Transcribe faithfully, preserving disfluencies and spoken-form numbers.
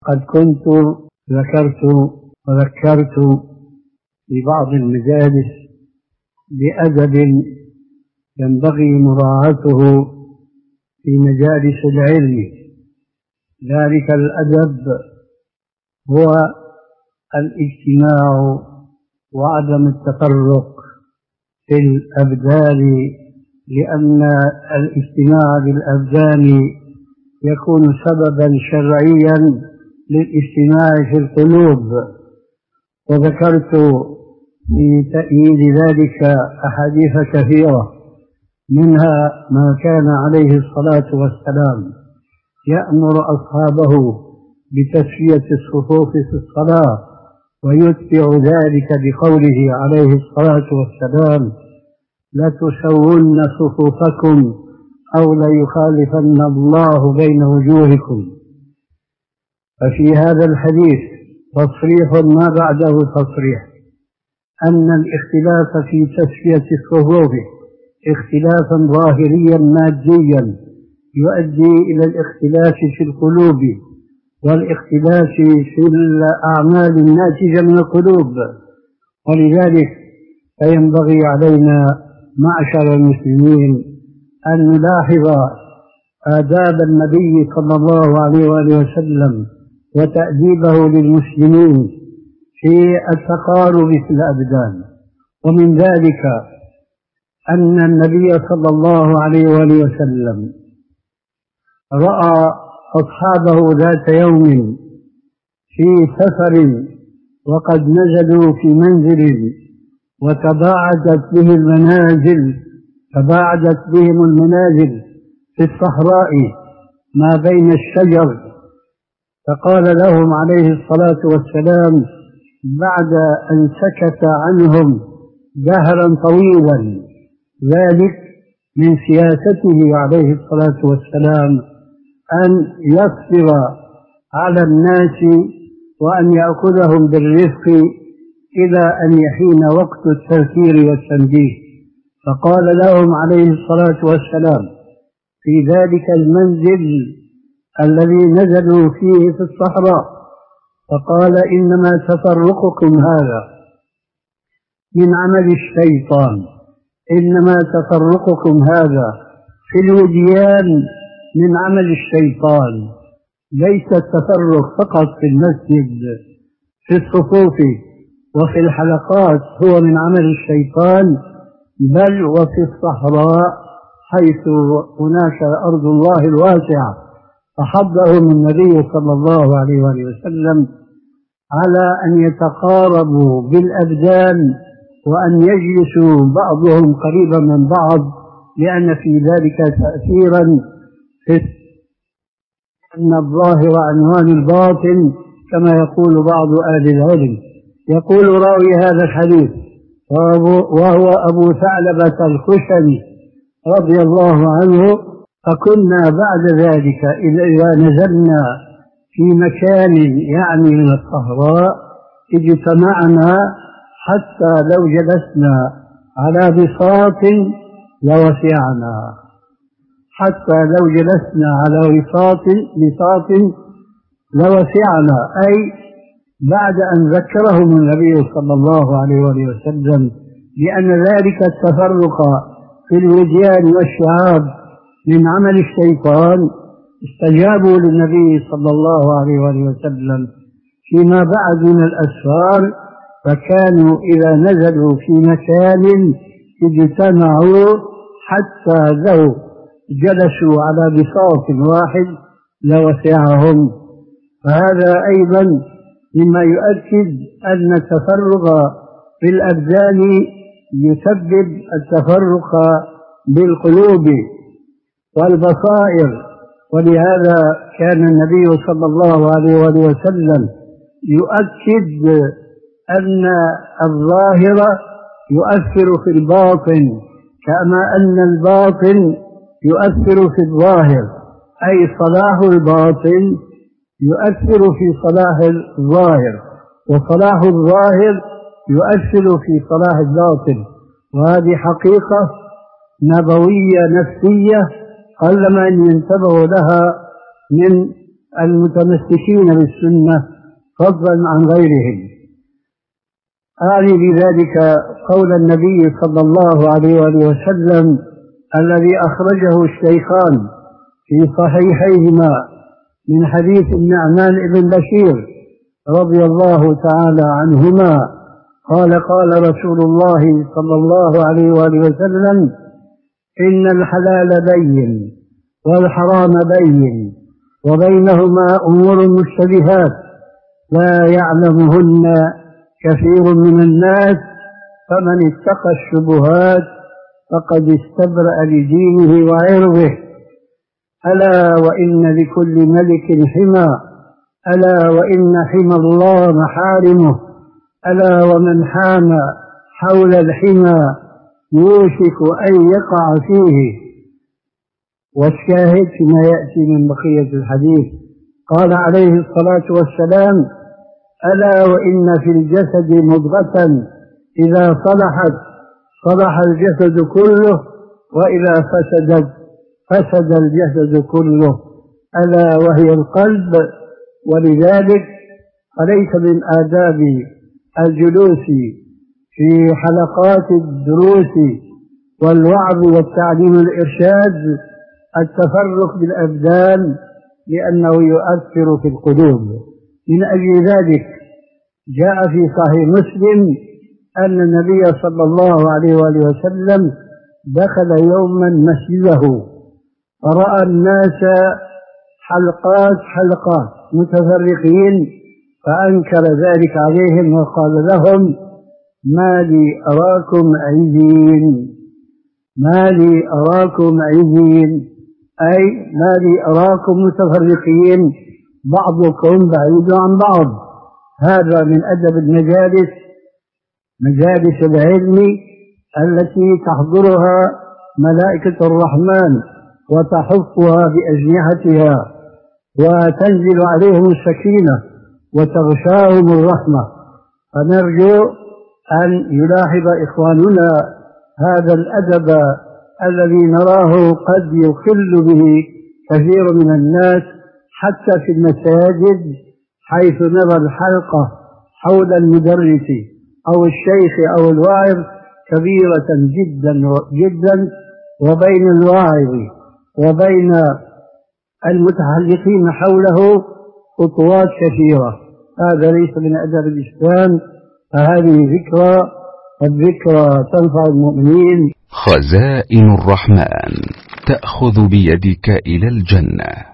قد كنت ذكرت وذكرت في بعض المجالس بأدب ينبغي مراعاته في مجالس العلم. ذلك الأدب هو الاجتماع وعدم التفرق في الأبدان، لأن الاجتماع بالأبدان يكون سببا شرعيا للاجتماع في القلوب. وذكرت في تأييد ذلك أحاديث كثيرة، منها ما كان عليه الصلاة والسلام يأمر أصحابه بتسوية الصفوف في الصلاة، ويتبع ذلك بقوله عليه الصلاة والسلام: لتسون صفوفكم أو ليخالفن الله بين وجوهكم. ففي هذا الحديث تصريح ما بعده تصريح أن الاختلاف في تسوية الصفوف اختلافا ظاهريا ماديا يؤدي إلى الاختلاف في القلوب والاختلاف في الأعمال الناتجة من القلوب. ولذلك فينبغي علينا معشر المسلمين أن نلاحظ آداب النبي صلى الله عليه وآله وسلم وتأديبه للمسلمين في التقارب في الأبدان. ومن ذلك أن النبي صلى الله عليه وآله وسلم رأى أصحابه ذات يوم في سفر وقد نزلوا في منزل وتباعدت به المنازل تباعدت بهم المنازل في الصحراء ما بين الشجر، فقال لهم عليه الصلاة والسلام بعد أن سكت عنهم دهرا طويلا، ذلك من سياسته عليه الصلاة والسلام أن يصبر على الناس وأن يأخذهم بالرفق إلى أن يحين وقت التذكير والتنبيه. فقال لهم عليه الصلاة والسلام في ذلك المنزل الذي نزلوا فيه في الصحراء، فقال: إنما تفرقكم هذا من عمل الشيطان، إنما تفرقكم هذا في الوديان من عمل الشيطان. ليس التفرق فقط في المسجد في الصفوف وفي الحلقات هو من عمل الشيطان، بل وفي الصحراء حيث هناك أرض الله الواسعة. فحضهم النبي صلى الله عليه وآله وسلم على أن يتقاربوا بالأبدان وأن يجلسوا بعضهم قريبا من بعض، لأن في ذلك تأثيرا في أن الظاهر عنوان الباطن كما يقول بعض أهل العلم. يقول راوي هذا الحديث وهو أبو ثعلبة الخشني رضي الله عنه: فكنا بعد ذلك إذا نزلنا في مكان يعني من الصحراء اجتمعنا حتى لو جلسنا على بساط لوسعنا، حتى لو جلسنا على بساط بساط لوسعنا، أي بعد أن ذكرهم النبي صلى الله عليه وآله وسلم بأن ذلك التفرق في الوديان والشعاب من عمل الشيطان، استجابوا للنبي صلى الله عليه وآله وسلم فيما بعد من الأسفار، فكانوا إذا نزلوا في مكان اجتمعوا حتى لو جلسوا على بساط واحد لوسعهم. فهذا أيضا مما يؤكد أن التفرق في الأبدان يسبب التفرق بالقلوب والبصائر. ولهذا كان النبي صلى الله عليه وسلم يؤكد أن الظاهر يؤثر في الباطن كما أن الباطن يؤثر في الظاهر، أي صلاح الباطن يؤثر في صلاح الظاهر، وصلاح الظاهر يؤثر في صلاح الباطن. وهذه حقيقة نبوية نفسية قلما أن ينتبه لها من المتمسكين بالسنة فضلا عن غيرهم. أعني بذلك قول النبي صلى الله عليه وآله وسلم الذي أخرجه الشيخان في صحيحيهما من حديث النعمان بن بشير رضي الله تعالى عنهما قال قال رسول الله صلى الله عليه وآله وسلم: إن الحلال بين والحرام بين وبينهما أمور مشتبهات لا يعلمهن كثير من الناس، فمن اتقى الشبهات فقد استبرأ لدينه وعرضه. ألا وإن لكل ملك حمى، ألا وإن حمى الله محارمه، ألا ومن حام حول الحمى يوشك أن يقع فيه. والشاهد فيما يأتي من بقية الحديث قال عليه الصلاة والسلام: ألا وإن في الجسد مضغة إذا صلحت صلح الجسد كله وإذا فسدت فسد الجسد كله، ألا وهي القلب. ولذلك فليس من آداب الجلوس في حلقات الدروس والوعظ والتعليم والإرشاد التفرق بالأبدان، لأنه يؤثر في القلوب. من أجل ذلك جاء في صحيح مسلم أن النبي صلى الله عليه وآله وسلم دخل يوما مسجده فرأى الناس حلقات حلقات متفرقين، فأنكر ذلك عليهم وقال لهم: ما لي أراكم عزين، ما لي أراكم عزين، أي ما لي أراكم متفرقين بعضكم بعيد عن بعض. هذا من أدب المجالس، مجالس العلم التي تحضرها ملائكة الرحمن وتحفها بأجنحتها وتنزل عليهم السكينة وتغشاهم الرحمة. فنرجو أن يلاحظ إخواننا هذا الأدب الذي نراه قد يخل به كثير من الناس حتى في المساجد، حيث نرى الحلقة حول المدرس أو الشيخ أو الواعظ كبيرة جدا جدا، وبين الواعظ وبين المتحلقين حوله خطوات كثيرة. هذا ليس من أدب الإسلام، فهذه ذكرى، الذكرى تنفع المؤمنين. خزائن الرحمن تأخذ بيدك إلى الجنة.